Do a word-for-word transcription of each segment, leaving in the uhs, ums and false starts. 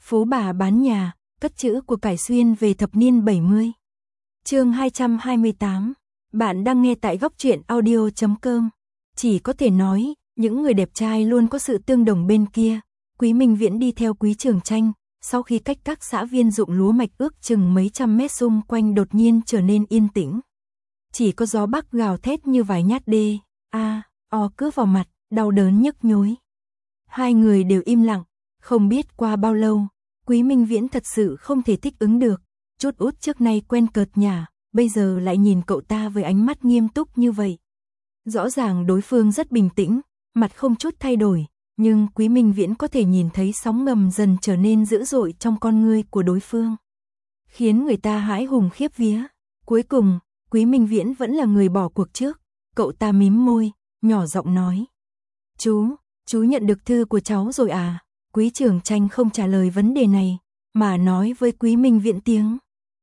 Phú bà bán nhà, cất chữ của cải xuyên về thập niên bảy mươi. Chương hai trăm hai mươi tám. Bạn đang nghe tại góc truyện audio chấm com. Chỉ có thể nói, những người đẹp trai luôn có sự tương đồng bên kia. Quý Minh Viễn đi theo Quý Trường Tranh, sau khi cách các xã viên dụng lúa mạch ước chừng mấy trăm mét xung quanh đột nhiên trở nên yên tĩnh. Chỉ có gió bắc gào thét như vài nhát đê, a, o cứa vào mặt, đau đớn nhức nhối. Hai người đều im lặng, không biết qua bao lâu, Quý Minh Viễn thật sự không thể thích ứng được. Chút út trước nay quen cợt nhả, bây giờ lại nhìn cậu ta với ánh mắt nghiêm túc như vậy. Rõ ràng đối phương rất bình tĩnh, mặt không chút thay đổi, nhưng Quý Minh Viễn có thể nhìn thấy sóng ngầm dần trở nên dữ dội trong con ngươi của đối phương, khiến người ta hãi hùng khiếp vía. Cuối cùng, Quý Minh Viễn vẫn là người bỏ cuộc trước. Cậu ta mím môi, nhỏ giọng nói: Chú, chú nhận được thư của cháu rồi à? Quý Trường Tranh không trả lời vấn đề này, mà nói với Quý Minh Viễn tiếng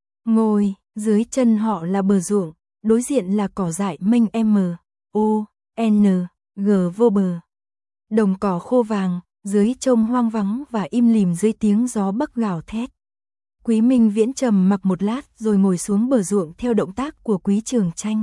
ngồi. Dưới chân họ là bờ ruộng, đối diện là cỏ dại mênh m, o, n, g vô bờ. Đồng cỏ khô vàng, dưới trông hoang vắng và im lìm dưới tiếng gió bắc gào thét. Quý Minh Viễn trầm mặc một lát rồi ngồi xuống bờ ruộng theo động tác của Quý Trường Tranh.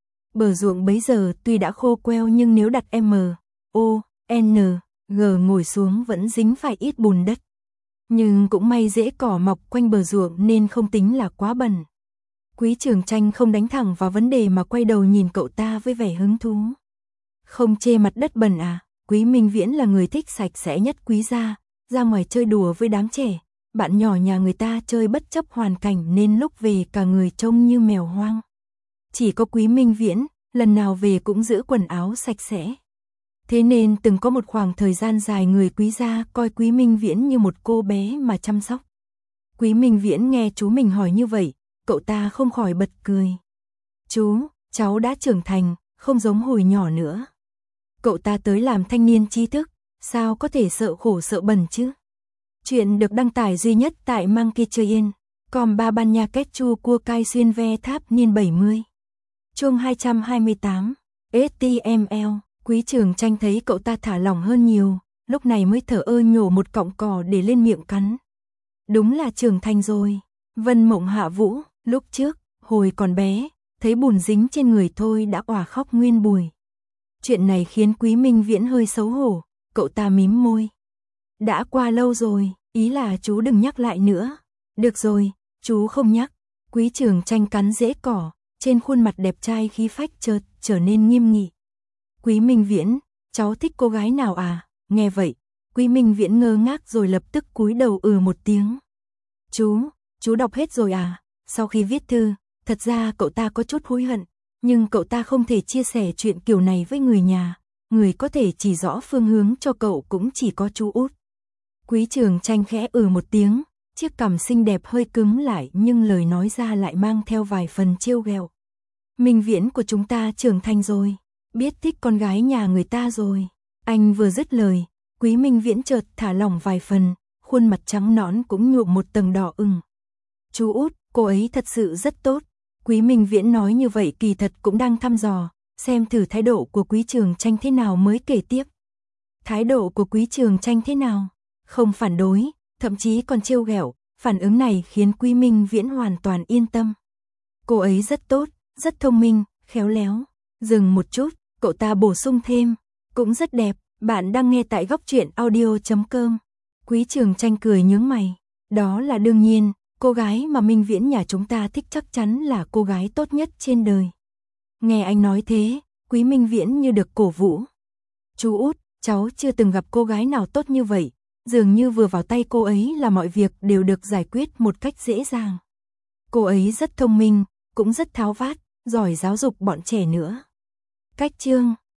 Bờ ruộng bấy giờ tuy đã khô queo nhưng nếu đặt m, o, n, g ngồi xuống vẫn dính phải ít bùn đất. Nhưng cũng may rễ cỏ mọc quanh bờ ruộng nên không tính là quá bẩn. Quý Trường Tranh không đánh thẳng vào vấn đề mà quay đầu nhìn cậu ta với vẻ hứng thú. Không chê mặt đất bẩn à? Quý Minh Viễn là người thích sạch sẽ nhất Quý gia, ra ngoài chơi đùa với đám trẻ, bạn nhỏ nhà người ta chơi bất chấp hoàn cảnh nên lúc về cả người trông như mèo hoang. Chỉ có Quý Minh Viễn, lần nào về cũng giữ quần áo sạch sẽ. Thế nên từng có một khoảng thời gian dài người Quý gia coi Quý Minh Viễn như một cô bé mà chăm sóc. Quý Minh Viễn nghe chú mình hỏi như vậy, cậu ta không khỏi bật cười. Chú, cháu đã trưởng thành, không giống hồi nhỏ nữa. Cậu ta tới làm thanh niên trí thức, sao có thể sợ khổ sợ bẩn chứ? Chuyện được đăng tải duy nhất tại Monkey Train, com ba ban nha kết chu cua cai xuyên ve tháp niên bảy mươi. Chương hai trăm hai mươi tám. ét tê em lờ. Quý Trường Tranh thấy cậu ta thả lỏng hơn nhiều, lúc này mới thở ơ nhổ một cọng cỏ để lên miệng cắn. Đúng là trưởng thành rồi. Vân Mộng Hạ Vũ, lúc trước, hồi còn bé, thấy bùn dính trên người thôi đã òa khóc nguyên buổi. Chuyện này khiến Quý Minh Viễn hơi xấu hổ, cậu ta mím môi. Đã qua lâu rồi, ý là chú đừng nhắc lại nữa. Được rồi, chú không nhắc. Quý Trường Tranh cắn rễ cỏ, trên khuôn mặt đẹp trai khí phách chợt trở nên nghiêm nghị. Quý Minh Viễn, cháu thích cô gái nào à? Nghe vậy, Quý Minh Viễn ngơ ngác rồi lập tức cúi đầu ừ một tiếng. Chú, chú đọc hết rồi à? Sau khi viết thư, thật ra cậu ta có chút hối hận, nhưng cậu ta không thể chia sẻ chuyện kiểu này với người nhà, người có thể chỉ rõ phương hướng cho cậu cũng chỉ có chú út. Quý Trường Tranh khẽ ừ một tiếng, chiếc cằm xinh đẹp hơi cứng lại nhưng lời nói ra lại mang theo vài phần trêu ghẹo. Minh Viễn của chúng ta trưởng thành rồi, biết thích con gái nhà người ta rồi. Anh vừa dứt lời, Quý Minh Viễn chợt thả lỏng vài phần, khuôn mặt trắng nõn cũng nhuộm một tầng đỏ ửng. Chú út, cô ấy thật sự rất tốt. Quý Minh Viễn nói như vậy kỳ thật cũng đang thăm dò, xem thử thái độ của Quý Trường Tranh thế nào mới kể tiếp. Thái độ của Quý Trường Tranh thế nào? Không phản đối, thậm chí còn trêu ghẹo. Phản ứng này khiến Quý Minh Viễn hoàn toàn yên tâm. Cô ấy rất tốt, rất thông minh, khéo léo. Dừng một chút, cậu ta bổ sung thêm, cũng rất đẹp. Bạn đang nghe tại góc truyện audio chấm com. Quý Trường Tranh cười nhướng mày. Đó là đương nhiên, cô gái mà Minh Viễn nhà chúng ta thích chắc chắn là cô gái tốt nhất trên đời. Nghe anh nói thế, Quý Minh Viễn như được cổ vũ. Chú út, cháu chưa từng gặp cô gái nào tốt như vậy. Dường như vừa vào tay cô ấy là mọi việc đều được giải quyết một cách dễ dàng. Cô ấy rất thông minh, cũng rất tháo vát, giỏi giáo dục bọn trẻ nữa. Cách chương